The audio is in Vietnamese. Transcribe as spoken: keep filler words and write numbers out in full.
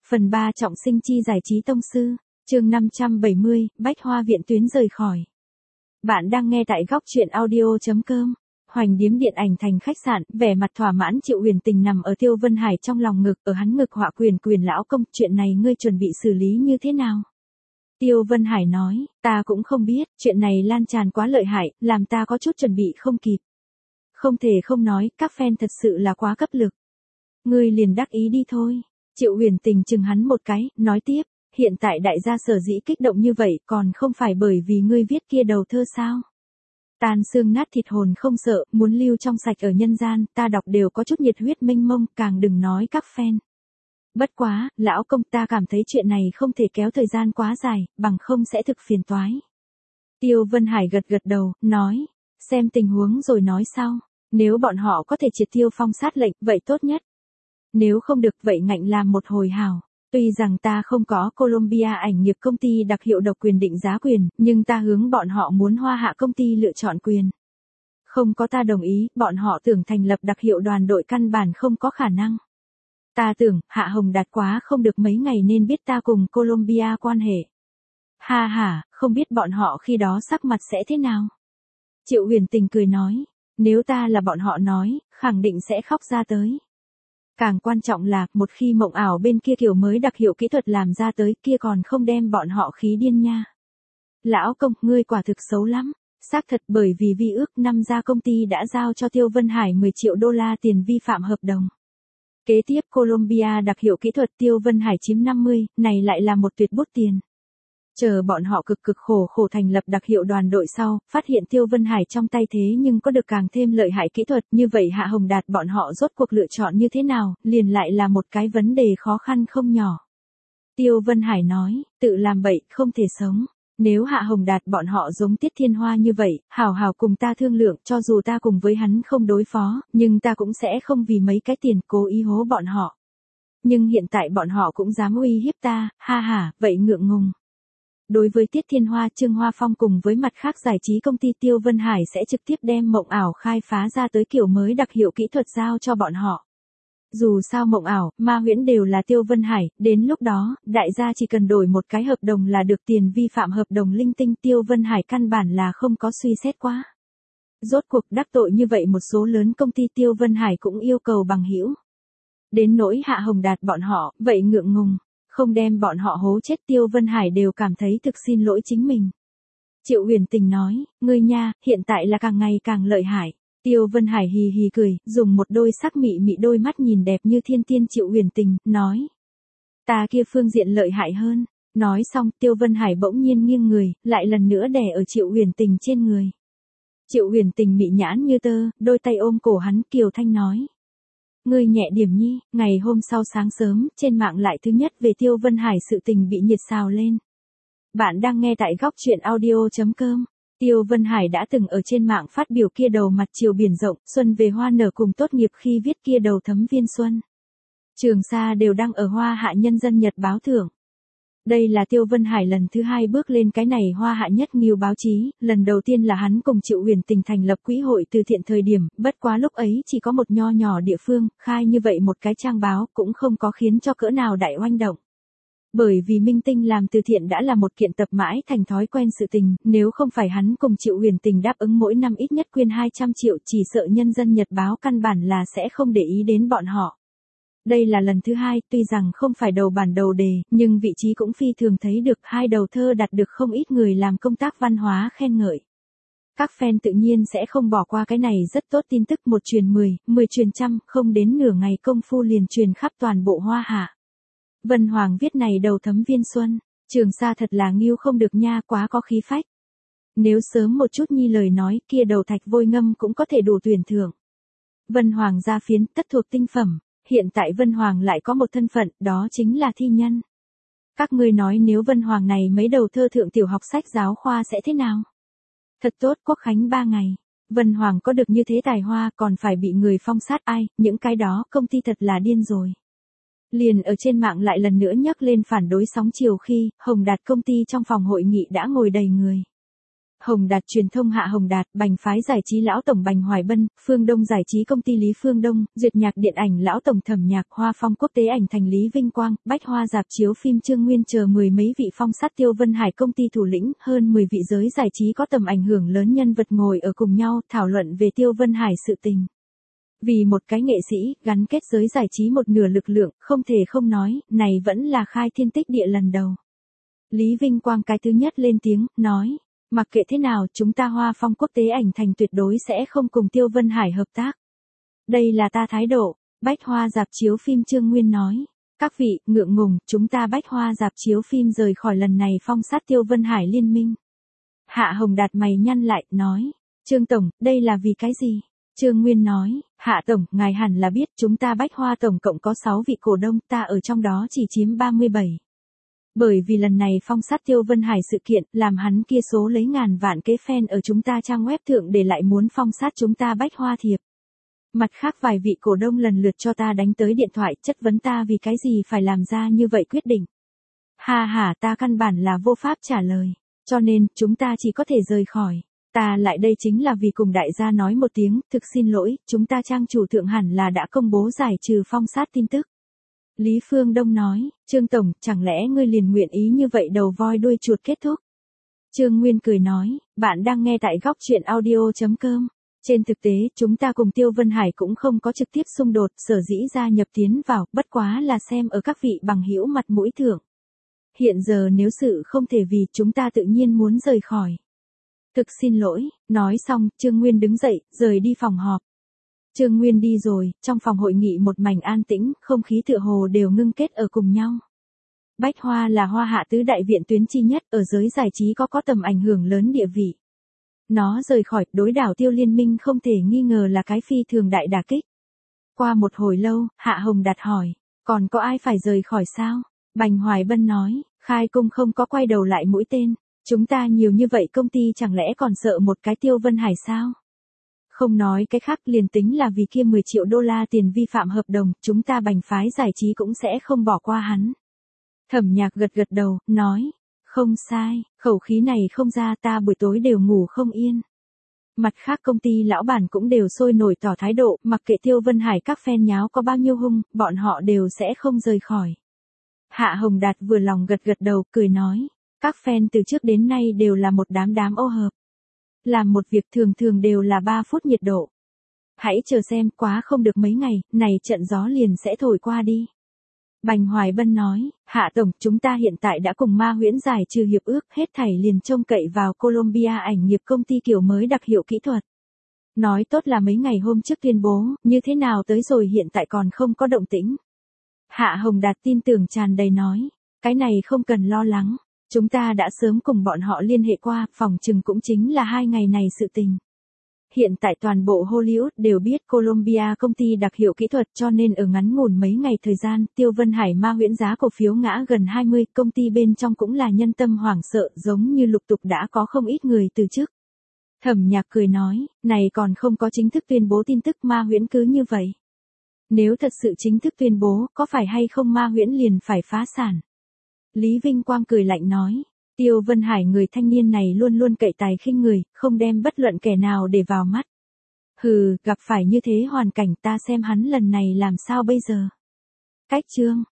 Phần ba trọng sinh chi giải trí tông sư, chương năm trăm bảy mươi, Bách Hoa Viện Tuyến rời khỏi. Bạn đang nghe tại góc truyện audio chấm com. Hoành điếm điện ảnh thành khách sạn, vẻ mặt thỏa mãn Triệu Huyền Tình nằm ở Tiêu Vân Hải trong lòng ngực, ở hắn ngực họa quyền quyền lão công, chuyện này ngươi chuẩn bị xử lý như thế nào? Tiêu Vân Hải nói, ta cũng không biết, chuyện này lan tràn quá lợi hại, làm ta có chút chuẩn bị không kịp. Không thể không nói, các fan thật sự là quá cấp lực. Ngươi liền đắc ý đi thôi. Triệu Huyền Tình chừng hắn một cái, nói tiếp, hiện tại đại gia sở dĩ kích động như vậy còn không phải bởi vì ngươi viết kia đầu thơ sao? Tan xương nát thịt hồn không sợ, muốn lưu trong sạch ở nhân gian, ta đọc đều có chút nhiệt huyết mênh mông, càng đừng nói các fan. Bất quá, lão công, ta cảm thấy chuyện này không thể kéo thời gian quá dài, bằng không sẽ thực phiền toái. Tiêu Vân Hải gật gật đầu, nói, xem tình huống rồi nói sau, nếu bọn họ có thể triệt tiêu phong sát lệnh, vậy tốt nhất. Nếu không được vậy ngạnh làm một hồi hào. Tuy rằng ta không có Columbia ảnh nghiệp công ty đặc hiệu độc quyền định giá quyền, nhưng ta hướng bọn họ muốn Hoa Hạ công ty lựa chọn quyền. Không có ta đồng ý, bọn họ tưởng thành lập đặc hiệu đoàn đội căn bản không có khả năng. Ta tưởng, Hạ Hồng Đạt quá không được mấy ngày nên biết ta cùng Columbia quan hệ. Ha ha, không biết bọn họ khi đó sắc mặt sẽ thế nào? Triệu Huyền Tình cười nói, nếu ta là bọn họ nói, khẳng định sẽ khóc ra tới. Càng quan trọng là, một khi mộng ảo bên kia kiểu mới đặc hiệu kỹ thuật làm ra tới kia còn không đem bọn họ khí điên nha. Lão công, ngươi quả thực xấu lắm. Xác thật, bởi vì vi ước năm gia công ty đã giao cho Tiêu Vân Hải mười triệu đô la tiền vi phạm hợp đồng. Kế tiếp Columbia đặc hiệu kỹ thuật Tiêu Vân Hải chiếm năm mươi, này lại là một tuyệt bút tiền. Chờ bọn họ cực cực khổ khổ thành lập đặc hiệu đoàn đội sau, phát hiện Tiêu Vân Hải trong tay thế nhưng có được càng thêm lợi hại kỹ thuật, như vậy Hạ Hồng Đạt bọn họ rốt cuộc lựa chọn như thế nào, liền lại là một cái vấn đề khó khăn không nhỏ. Tiêu Vân Hải nói, tự làm bậy, không thể sống. Nếu Hạ Hồng Đạt bọn họ giống Tiết Thiên Hoa như vậy, hào hào cùng ta thương lượng, cho dù ta cùng với hắn không đối phó, nhưng ta cũng sẽ không vì mấy cái tiền cố ý hố bọn họ. Nhưng hiện tại bọn họ cũng dám uy hiếp ta, ha ha, vậy ngượng ngùng. Đối với Tiết Thiên Hoa, Trương Hoa Phong cùng với mặt khác giải trí công ty Tiêu Vân Hải sẽ trực tiếp đem mộng ảo khai phá ra tới kiểu mới đặc hiệu kỹ thuật giao cho bọn họ. Dù sao mộng ảo, ma huyễn đều là Tiêu Vân Hải, đến lúc đó, đại gia chỉ cần đổi một cái hợp đồng là được tiền vi phạm hợp đồng linh tinh, Tiêu Vân Hải căn bản là không có suy xét quá. Rốt cuộc đắc tội như vậy một số lớn công ty Tiêu Vân Hải cũng yêu cầu bằng hữu. Đến nỗi Hạ Hồng Đạt bọn họ, vậy ngượng ngùng. Không đem bọn họ hố chết, Tiêu Vân Hải đều cảm thấy thực xin lỗi chính mình. Triệu Huyền Tình nói, ngươi nha, hiện tại là càng ngày càng lợi hại. Tiêu Vân Hải hì hì cười, dùng một đôi sắc mị mị đôi mắt nhìn đẹp như thiên tiên Triệu Huyền Tình, nói. Ta kia phương diện lợi hại hơn. Nói xong, Tiêu Vân Hải bỗng nhiên nghiêng người, lại lần nữa đè ở Triệu Huyền Tình trên người. Triệu Huyền Tình mị nhãn như tơ, đôi tay ôm cổ hắn, kiều thanh nói. Ngươi nhẹ điểm nhi, ngày hôm sau sáng sớm, trên mạng lại thứ nhất về Tiêu Vân Hải sự tình bị nhiệt xào lên. Bạn đang nghe tại góc truyện audio chấm com. Tiêu Vân Hải đã từng ở trên mạng phát biểu kia đầu mặt chiều biển rộng, xuân về hoa nở cùng tốt nghiệp khi viết kia đầu thấm viên xuân. Trường Sa đều đang ở Hoa Hạ Nhân dân Nhật báo thưởng. Đây là Tiêu Vân Hải lần thứ hai bước lên cái này Hoa Hạ nhất nghiêu báo chí, lần đầu tiên là hắn cùng Triệu Huyền Tình thành lập quỹ hội từ thiện thời điểm, bất quá lúc ấy chỉ có một nho nhỏ địa phương, khai như vậy một cái trang báo cũng không có khiến cho cỡ nào đại oanh động. Bởi vì minh tinh làm từ thiện đã là một kiện tập mãi thành thói quen sự tình, nếu không phải hắn cùng Triệu Huyền Tình đáp ứng mỗi năm ít nhất quyên hai trăm triệu, chỉ sợ Nhân dân Nhật báo căn bản là sẽ không để ý đến bọn họ. Đây là lần thứ hai, tuy rằng không phải đầu bản đầu đề, nhưng vị trí cũng phi thường thấy được hai đầu thơ đạt được không ít người làm công tác văn hóa khen ngợi. Các fan tự nhiên sẽ không bỏ qua cái này rất tốt tin tức, một truyền mười, mười truyền trăm, không đến nửa ngày công phu liền truyền khắp toàn bộ Hoa Hạ. Vân Hoàng viết này đầu thấm viên xuân, Trường Sa thật là nghiêu không được nha, quá có khí phách. Nếu sớm một chút nhi lời nói kia đầu thạch vôi ngâm cũng có thể đủ tuyển thưởng. Vân Hoàng ra phiến, tất thuộc tinh phẩm. Hiện tại Vân Hoàng lại có một thân phận, đó chính là thi nhân. Các ngươi nói nếu Vân Hoàng này mấy đầu thơ thượng tiểu học sách giáo khoa sẽ thế nào? Thật tốt, quốc khánh ba ngày. Vân Hoàng có được như thế tài hoa còn phải bị người phong sát ai, những cái đó công ty thật là điên rồi. Liền ở trên mạng lại lần nữa nhắc lên phản đối sóng chiều khi, Hồng Đạt công ty trong phòng hội nghị đã ngồi đầy người. Hồng Đạt Truyền thông Hạ Hồng Đạt, Bành Phái Giải trí Lão Tổng Bành Hoài Bân, Phương Đông Giải trí Công ty Lý Phương Đông, Duyệt Nhạc Điện ảnh Lão Tổng Thẩm Nhạc, Hoa Phong Quốc tế Ảnh Thành Lý Vinh Quang, Bách Hoa Dạp chiếu phim Trương Nguyên chờ mười mấy vị phong sát Tiêu Vân Hải công ty thủ lĩnh, hơn mười vị giới giải trí có tầm ảnh hưởng lớn nhân vật ngồi ở cùng nhau thảo luận về Tiêu Vân Hải sự tình. Vì một cái nghệ sĩ, gắn kết giới giải trí một nửa lực lượng, không thể không nói, này vẫn là khai thiên tích địa lần đầu. Lý Vinh Quang cái thứ nhất lên tiếng, nói. Mặc kệ thế nào, chúng ta Hoa Phong Quốc tế Ảnh Thành tuyệt đối sẽ không cùng Tiêu Vân Hải hợp tác. Đây là ta thái độ, Bách Hoa Dạp chiếu phim Trương Nguyên nói. Các vị, ngượng ngùng, chúng ta Bách Hoa Dạp chiếu phim rời khỏi lần này phong sát Tiêu Vân Hải liên minh. Hạ Hồng Đạt mày nhăn lại, nói. Trương Tổng, đây là vì cái gì? Trương Nguyên nói, Hạ Tổng, ngài hẳn là biết chúng ta Bách Hoa tổng cộng có sáu vị cổ đông, ta ở trong đó chỉ chiếm ba mươi bảy. Bởi vì lần này phong sát Tiêu Vân Hải sự kiện, làm hắn kia số lấy ngàn vạn kế fan ở chúng ta trang web thượng để lại muốn phong sát chúng ta Bách Hoa thiệp. Mặt khác vài vị cổ đông lần lượt cho ta đánh tới điện thoại chất vấn ta vì cái gì phải làm ra như vậy quyết định. Ha ha, ta căn bản là vô pháp trả lời, cho nên chúng ta chỉ có thể rời khỏi. Ta lại đây chính là vì cùng đại gia nói một tiếng, thực xin lỗi, chúng ta trang chủ thượng hẳn là đã công bố giải trừ phong sát tin tức. Lý Phương Đông nói, Trương Tổng, chẳng lẽ ngươi liền nguyện ý như vậy đầu voi đuôi chuột kết thúc? Trương Nguyên cười nói, bạn đang nghe tại góc chuyện audio chấm com. Trên thực tế, chúng ta cùng Tiêu Vân Hải cũng không có trực tiếp xung đột, sở dĩ gia nhập tiến vào, bất quá là xem ở các vị bằng hữu mặt mũi thượng. Hiện giờ nếu sự không thể vì, chúng ta tự nhiên muốn rời khỏi. Thực xin lỗi, nói xong, Trương Nguyên đứng dậy, rời đi phòng họp. Trương Nguyên đi rồi, trong phòng hội nghị một mảnh an tĩnh, không khí tựa hồ đều ngưng kết ở cùng nhau. Bách Hoa là Hoa Hạ tứ đại viện tuyến chi nhất, ở giới giải trí có có tầm ảnh hưởng lớn địa vị. Nó rời khỏi, đối đảo Tiêu liên minh không thể nghi ngờ là cái phi thường đại đả kích. Qua một hồi lâu, Hạ Hồng Đạt hỏi, còn có ai phải rời khỏi sao? Bành Hoài Bân nói, khai cung không có quay đầu lại mũi tên, chúng ta nhiều như vậy công ty chẳng lẽ còn sợ một cái Tiêu Vân Hải sao? Không nói cái khác, liền tính là vì kia mười triệu đô la tiền vi phạm hợp đồng, chúng ta Bành Phái Giải trí cũng sẽ không bỏ qua hắn. Thẩm Nhạc gật gật đầu, nói, không sai, khẩu khí này không ra ta buổi tối đều ngủ không yên. Mặt khác công ty lão bản cũng đều sôi nổi tỏ thái độ, mặc kệ Tiêu Vân Hải các fan nháo có bao nhiêu hung, bọn họ đều sẽ không rời khỏi. Hạ Hồng Đạt vừa lòng gật gật đầu, cười nói, các fan từ trước đến nay đều là một đám đám ô hợp. Làm một việc thường thường đều là ba phút nhiệt độ. Hãy chờ xem, quá không được mấy ngày, này trận gió liền sẽ thổi qua đi. Bành Hoài Bân nói, Hạ Tổng, chúng ta hiện tại đã cùng Ma Huyễn giải trừ hiệp ước, hết thảy liền trông cậy vào Colombia ảnh nghiệp công ty kiểu mới đặc hiệu kỹ thuật. Nói tốt là mấy ngày hôm trước tuyên bố, như thế nào tới rồi hiện tại còn không có động tĩnh. Hạ Hồng Đạt tin tưởng tràn đầy nói, cái này không cần lo lắng. Chúng ta đã sớm cùng bọn họ liên hệ qua, phòng chừng cũng chính là hai ngày này sự tình. Hiện tại toàn bộ Hollywood đều biết Colombia công ty đặc hiệu kỹ thuật, cho nên ở ngắn ngủn mấy ngày thời gian, Tiêu Vân Hải Ma Huyễn giá cổ phiếu ngã gần hai mươi, công ty bên trong cũng là nhân tâm hoảng sợ, giống như lục tục đã có không ít người từ chức. Thẩm Nhạc cười nói, này còn không có chính thức tuyên bố tin tức Ma Huyễn cứ như vậy. Nếu thật sự chính thức tuyên bố, có phải hay không Ma Huyễn liền phải phá sản? Lý Vinh Quang cười lạnh nói, Tiêu Vân Hải người thanh niên này luôn luôn cậy tài khinh người, không đem bất luận kẻ nào để vào mắt. Hừ, gặp phải như thế hoàn cảnh ta xem hắn lần này làm sao bây giờ. Cách chương.